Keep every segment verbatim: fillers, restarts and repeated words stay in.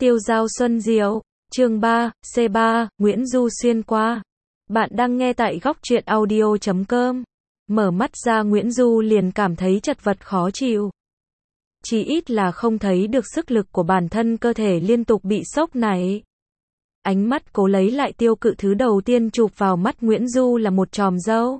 Tiêu Dao Xuân Diệu, chương ba, C ba, Nguyễn Du xuyên qua. Bạn đang nghe tại góc truyện audio chấm com. Mở mắt ra Nguyễn Du liền cảm thấy chật vật khó chịu. Chỉ ít là không thấy được sức lực của bản thân, cơ thể liên tục bị sốc này. Ánh mắt cố lấy lại tiêu cự, thứ đầu tiên chụp vào mắt Nguyễn Du là một chòm râu.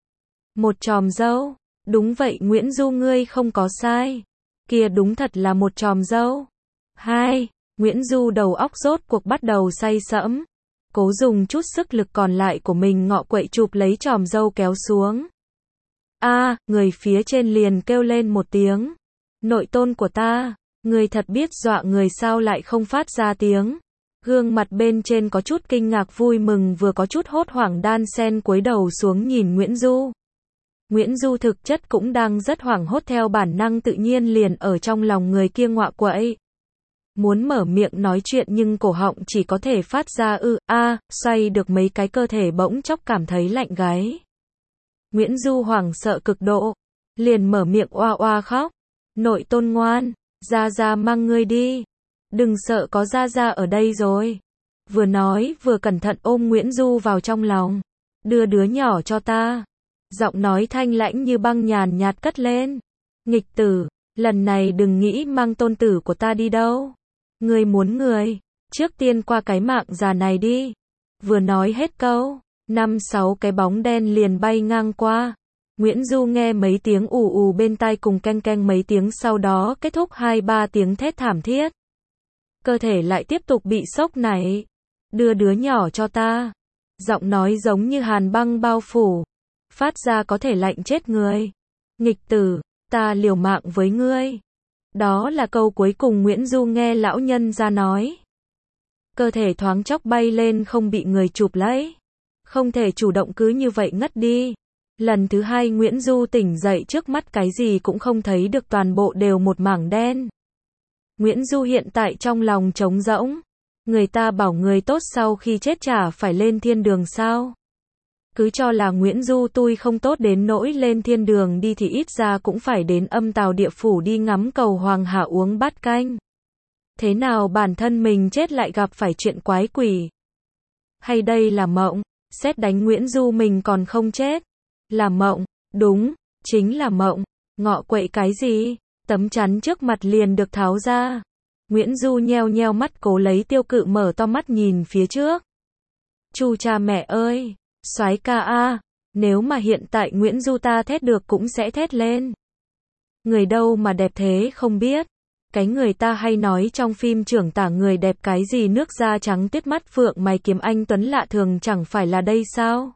Một chòm râu? Đúng vậy Nguyễn Du, ngươi không có sai. Kia đúng thật là một chòm râu. Hai, Nguyễn Du đầu óc rốt cuộc bắt đầu say sẫm. Cố dùng chút sức lực còn lại của mình ngọ quậy chụp lấy chòm râu kéo xuống. A, à, người phía trên liền kêu lên một tiếng. Nội tôn của ta, người thật biết dọa người, sao lại không phát ra tiếng. Gương mặt bên trên có chút kinh ngạc vui mừng vừa có chút hốt hoảng đan xen, cúi đầu xuống nhìn Nguyễn Du. Nguyễn Du thực chất cũng đang rất hoảng hốt, theo bản năng tự nhiên liền ở trong lòng người kia ngọa quậy. Muốn mở miệng nói chuyện nhưng cổ họng chỉ có thể phát ra ư, a, xoay được mấy cái cơ thể bỗng chốc cảm thấy lạnh gáy. Nguyễn Du hoảng sợ cực độ, liền mở miệng oa oa khóc. Nội tôn ngoan, Gia Gia mang ngươi đi. Đừng sợ, có Gia Gia ở đây rồi. Vừa nói vừa cẩn thận ôm Nguyễn Du vào trong lòng. Đưa đứa nhỏ cho ta. Giọng nói thanh lãnh như băng nhàn nhạt cất lên. Nghịch tử, lần này đừng nghĩ mang tôn tử của ta đi đâu. Ngươi muốn người, trước tiên qua cái mạng già này đi. Vừa nói hết câu, năm sáu cái bóng đen liền bay ngang qua. Nguyễn Du nghe mấy tiếng ù ù bên tai cùng keng keng mấy tiếng, sau đó kết thúc hai ba tiếng thét thảm thiết. Cơ thể lại tiếp tục bị sốc này. Đưa đứa nhỏ cho ta. Giọng nói giống như hàn băng bao phủ, phát ra có thể lạnh chết người. Nghịch tử, ta liều mạng với ngươi. Đó là câu cuối cùng Nguyễn Du nghe lão nhân ra nói. Cơ thể thoáng chốc bay lên, không bị người chụp lấy. Không thể chủ động cứ như vậy ngất đi. Lần thứ hai Nguyễn Du tỉnh dậy, trước mắt cái gì cũng không thấy được, toàn bộ đều một mảng đen. Nguyễn Du hiện tại trong lòng trống rỗng. Người ta bảo người tốt sau khi chết chả phải lên thiên đường sao? Cứ cho là Nguyễn Du tui không tốt đến nỗi lên thiên đường đi thì ít ra cũng phải đến âm tào địa phủ đi ngắm cầu hoàng hà uống bát canh. Thế nào bản thân mình chết lại gặp phải chuyện quái quỷ? Hay đây là mộng? Sét đánh Nguyễn Du mình còn không chết. Là mộng, đúng, chính là mộng. Ngọ quậy cái gì? Tấm chắn trước mặt liền được tháo ra. Nguyễn Du nheo nheo mắt, cố lấy tiêu cự mở to mắt nhìn phía trước. Chu cha mẹ ơi! Soái ca a, nếu mà hiện tại Nguyễn Du ta thét được cũng sẽ thét lên. Người đâu mà đẹp thế không biết. Cái người ta hay nói trong phim trưởng tả người đẹp cái gì nước da trắng tuyết mắt phượng mày kiếm anh tuấn lạ thường, chẳng phải là đây sao?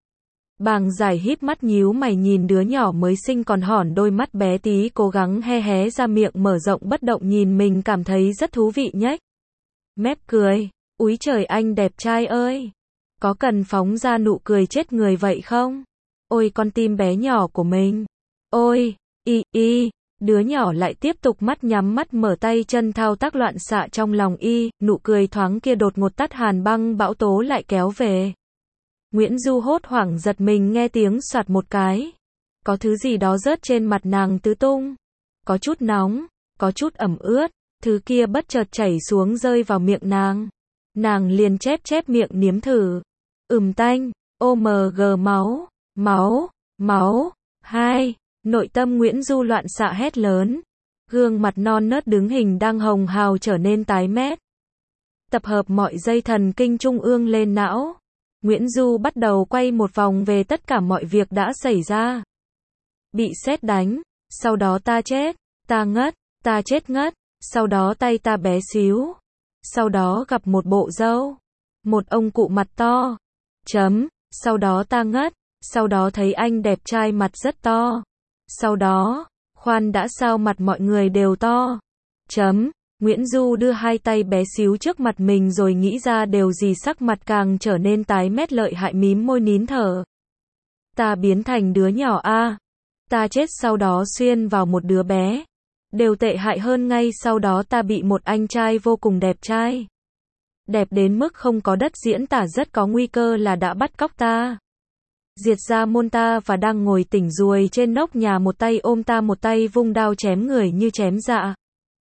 Bàng Giải híp mắt nhíu mày nhìn đứa nhỏ mới sinh còn hòn đôi mắt bé tí, cố gắng hé hé ra miệng mở rộng bất động nhìn mình, cảm thấy rất thú vị nhếch mép cười. Úi trời anh đẹp trai ơi! Có cần phóng ra nụ cười chết người vậy không? Ôi con tim bé nhỏ của mình! Ôi! Y y! Đứa nhỏ lại tiếp tục mắt nhắm mắt mở tay chân thao tác loạn xạ trong lòng y, nụ cười thoáng kia đột ngột tắt, hàn băng bão tố lại kéo về. Nguyễn Du hốt hoảng giật mình nghe tiếng soạt một cái. Có thứ gì đó rớt trên mặt nàng tứ tung. Có chút nóng, có chút ẩm ướt, thứ kia bất chợt chảy xuống rơi vào miệng nàng. Nàng liền chép chép miệng nếm thử. Ừm tanh, ô mờ gờ máu, máu, máu. Hai, nội tâm Nguyễn Du loạn xạ hét lớn. Gương mặt non nớt đứng hình đang hồng hào trở nên tái mét. Tập hợp mọi dây thần kinh trung ương lên não. Nguyễn Du bắt đầu quay một vòng về tất cả mọi việc đã xảy ra. Bị sét đánh, sau đó ta chết, ta ngất, ta chết ngất, sau đó tay ta bé xíu. Sau đó gặp một bộ râu, một ông cụ mặt to. Chấm, sau đó ta ngất, sau đó thấy anh đẹp trai mặt rất to. Sau đó, khoan đã, sao mặt mọi người đều to. Chấm, Nguyễn Du đưa hai tay bé xíu trước mặt mình rồi nghĩ ra điều gì, sắc mặt càng trở nên tái mét lợi hại, mím môi nín thở. Ta biến thành đứa nhỏ a, à. Ta chết sau đó xuyên vào một đứa bé. Đều tệ hại hơn, ngay sau đó ta bị một anh trai vô cùng đẹp trai. Đẹp đến mức không có đất diễn tả, rất có nguy cơ là đã bắt cóc ta. Diệt ra môn ta và đang ngồi tỉnh ruồi trên nóc nhà, một tay ôm ta một tay vung đao chém người như chém dạ.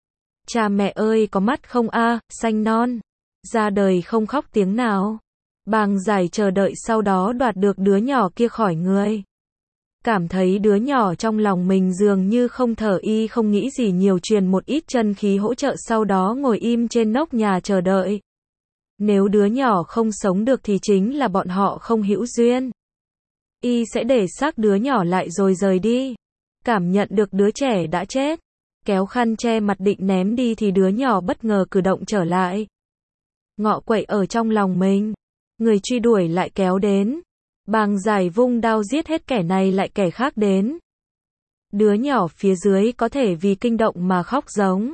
Cha mẹ ơi có mắt không a, xanh non. Ra đời không khóc tiếng nào. Bàng giải chờ đợi sau đó đoạt được đứa nhỏ kia khỏi người. Cảm thấy đứa nhỏ trong lòng mình dường như không thở y không nghĩ gì nhiều truyền một ít chân khí hỗ trợ sau đó ngồi im trên nóc nhà chờ đợi. Nếu đứa nhỏ không sống được thì chính là bọn họ không hữu duyên. Y sẽ để xác đứa nhỏ lại rồi rời đi. Cảm nhận được đứa trẻ đã chết. Kéo khăn che mặt định ném đi thì đứa nhỏ bất ngờ cử động trở lại. Ngọ quậy ở trong lòng mình. Người truy đuổi lại kéo đến. Bàng giải vung đao giết hết kẻ này lại kẻ khác đến. Đứa nhỏ phía dưới có thể vì kinh động mà khóc giống.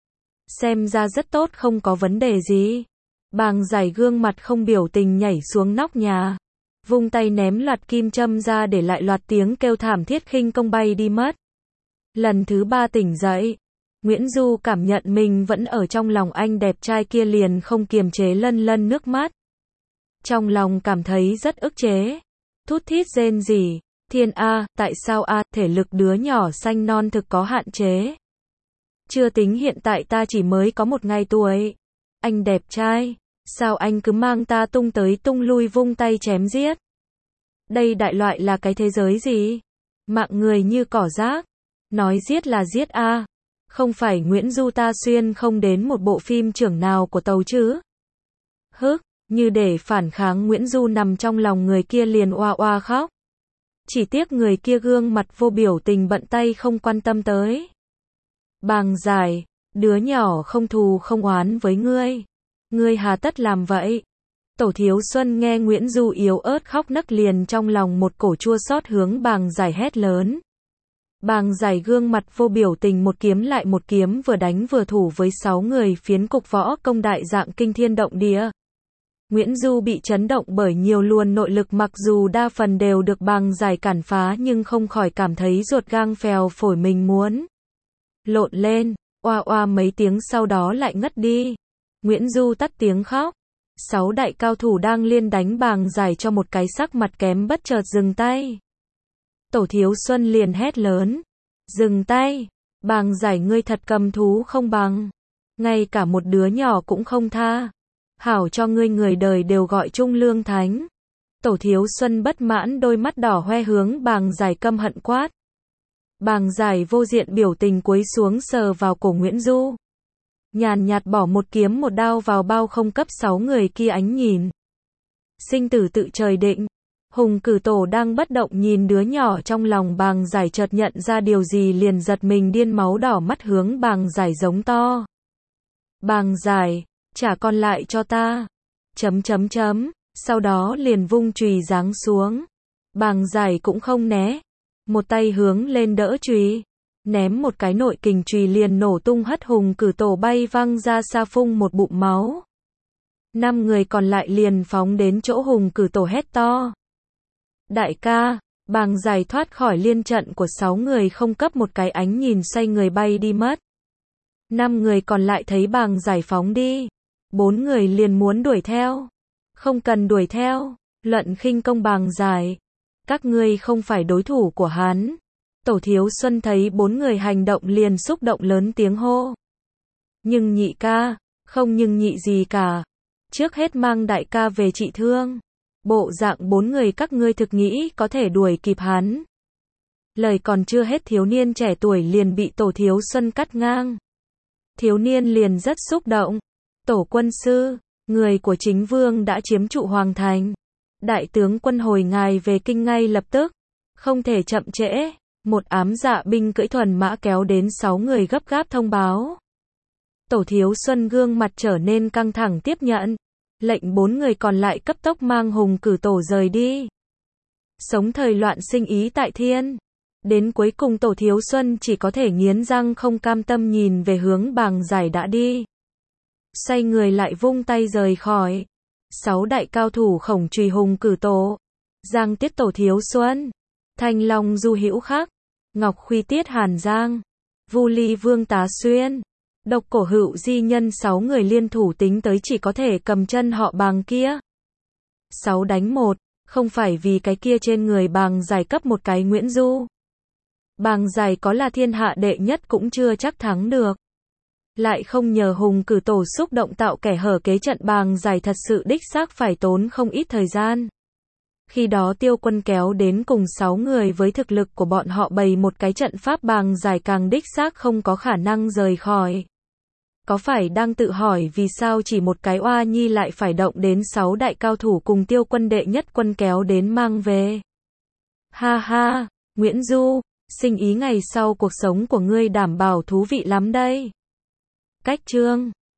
Xem ra rất tốt không có vấn đề gì. Bàng giải gương mặt không biểu tình nhảy xuống nóc nhà. Vung tay ném loạt kim châm ra để lại loạt tiếng kêu thảm thiết khinh công bay đi mất. Lần thứ ba tỉnh dậy. Nguyễn Du cảm nhận mình vẫn ở trong lòng anh đẹp trai kia liền không kiềm chế lân lân nước mắt. Trong lòng cảm thấy rất ức chế. Thút thít rên rỉ. Thiên A, tại sao A, thể lực đứa nhỏ xanh non thực có hạn chế. Chưa tính hiện tại ta chỉ mới có một ngày tuổi. Anh đẹp trai. Sao anh cứ mang ta tung tới tung lui vung tay chém giết? Đây đại loại là cái thế giới gì? Mạng người như cỏ rác. Nói giết là giết A. Không phải Nguyễn Du ta xuyên không đến một bộ phim trưởng nào của tàu chứ? Hức, như để phản kháng Nguyễn Du nằm trong lòng người kia liền oa oa khóc. Chỉ tiếc người kia gương mặt vô biểu tình bận tay không quan tâm tới. Bàng giải, đứa nhỏ không thù không oán với ngươi. Ngươi hà tất làm vậy? Tổ Thiếu Xuân nghe Nguyễn Du yếu ớt khóc nấc liền trong lòng một cổ chua xót hướng bàng giải hét lớn. Bàng giải gương mặt vô biểu tình một kiếm lại một kiếm vừa đánh vừa thủ với sáu người phiến cục võ công đại dạng kinh thiên động địa. Nguyễn Du bị chấn động bởi nhiều luồng nội lực mặc dù đa phần đều được bàng giải cản phá nhưng không khỏi cảm thấy ruột gang phèo phổi mình muốn lộn lên, oa oa mấy tiếng sau đó lại ngất đi. Nguyễn Du tắt tiếng khóc. Sáu đại cao thủ đang liên đánh bàng giải cho một cái sắc mặt kém bất chợt dừng tay. Tổ Thiếu Xuân liền hét lớn. Dừng tay. Bàng giải ngươi thật cầm thú không bằng. Ngay cả một đứa nhỏ cũng không tha. Hảo cho ngươi người đời đều gọi Trung Lương Thánh. Tổ Thiếu Xuân bất mãn đôi mắt đỏ hoe hướng bàng giải căm hận quát. Bàng giải vô diện biểu tình cúi xuống sờ vào cổ Nguyễn Du. Nhàn nhạt bỏ một kiếm một đao vào bao không cấp sáu người kia ánh nhìn. Sinh tử tự trời định. Hùng Cử Tổ đang bất động nhìn đứa nhỏ trong lòng bàng giải chợt nhận ra điều gì liền giật mình điên máu đỏ mắt hướng bàng giải giống to. Bàng giải, trả con lại cho ta. Chấm chấm chấm. Sau đó liền vung chùy giáng xuống. Bàng giải cũng không né. Một tay hướng lên đỡ chùy. Ném một cái nội kình chùy liền nổ tung hất Hùng Cử Tổ bay văng ra xa phun một bụng máu. Năm người còn lại liền phóng đến chỗ Hùng Cử Tổ hét to. Đại ca, bàng giải thoát khỏi liên trận của sáu người không cấp một cái ánh nhìn xoay người bay đi mất. Năm người còn lại thấy bàng giải phóng đi. Bốn người liền muốn đuổi theo. Không cần đuổi theo, luận khinh công bàng giải. Các ngươi không phải đối thủ của hắn. Tổ Thiếu Xuân thấy bốn người hành động liền xúc động lớn tiếng hô. Nhưng nhị ca, không nhưng nhị gì cả. Trước hết mang đại ca về trị thương. Bộ dạng bốn người các ngươi thực nghĩ có thể đuổi kịp hắn. Lời còn chưa hết thiếu niên trẻ tuổi liền bị Tổ Thiếu Xuân cắt ngang. Thiếu niên liền rất xúc động. Tổ quân sư, người của chính vương đã chiếm trụ hoàng thành. Đại tướng quân hồi ngài về kinh ngay lập tức. Không thể chậm trễ. Một ám dạ binh cưỡi thuần mã kéo đến sáu người gấp gáp thông báo. Tổ Thiếu Xuân gương mặt trở nên căng thẳng tiếp nhận. Lệnh bốn người còn lại cấp tốc mang Hùng Cử Tổ rời đi. Sống thời loạn sinh ý tại thiên. Đến cuối cùng Tổ Thiếu Xuân chỉ có thể nghiến răng không cam tâm nhìn về hướng bàng giải đã đi. Xoay người lại vung tay rời khỏi. Sáu đại cao thủ khổng trùy Hùng Cử Tổ. Giang Tiết Tổ Thiếu Xuân. Thanh Long Du Hữu Khắc. Ngọc Khuy Tiết Hàn Giang. Vu Ly Vương Tá Xuyên. Độc Cổ Hữu Di Nhân sáu người liên thủ tính tới chỉ có thể cầm chân họ bàng kia. Sáu đánh một, không phải vì cái kia trên người bàng giải cấp một cái Nguyễn Du. Bàng giải có là thiên hạ đệ nhất cũng chưa chắc thắng được. Lại không nhờ hùng cử tổ xúc động tạo kẻ hở kế trận bàng giải thật sự đích xác phải tốn không ít thời gian. Khi đó Tiêu Quân kéo đến cùng sáu người với thực lực của bọn họ bày một cái trận pháp bàng giải càng đích xác không có khả năng rời khỏi. Có phải đang tự hỏi vì sao chỉ một cái oa nhi lại phải động đến sáu đại cao thủ cùng Tiêu Quân đệ nhất quân kéo đến mang về? Ha ha, Nguyễn Du, sinh ý ngày sau cuộc sống của ngươi đảm bảo thú vị lắm đây. Cách chương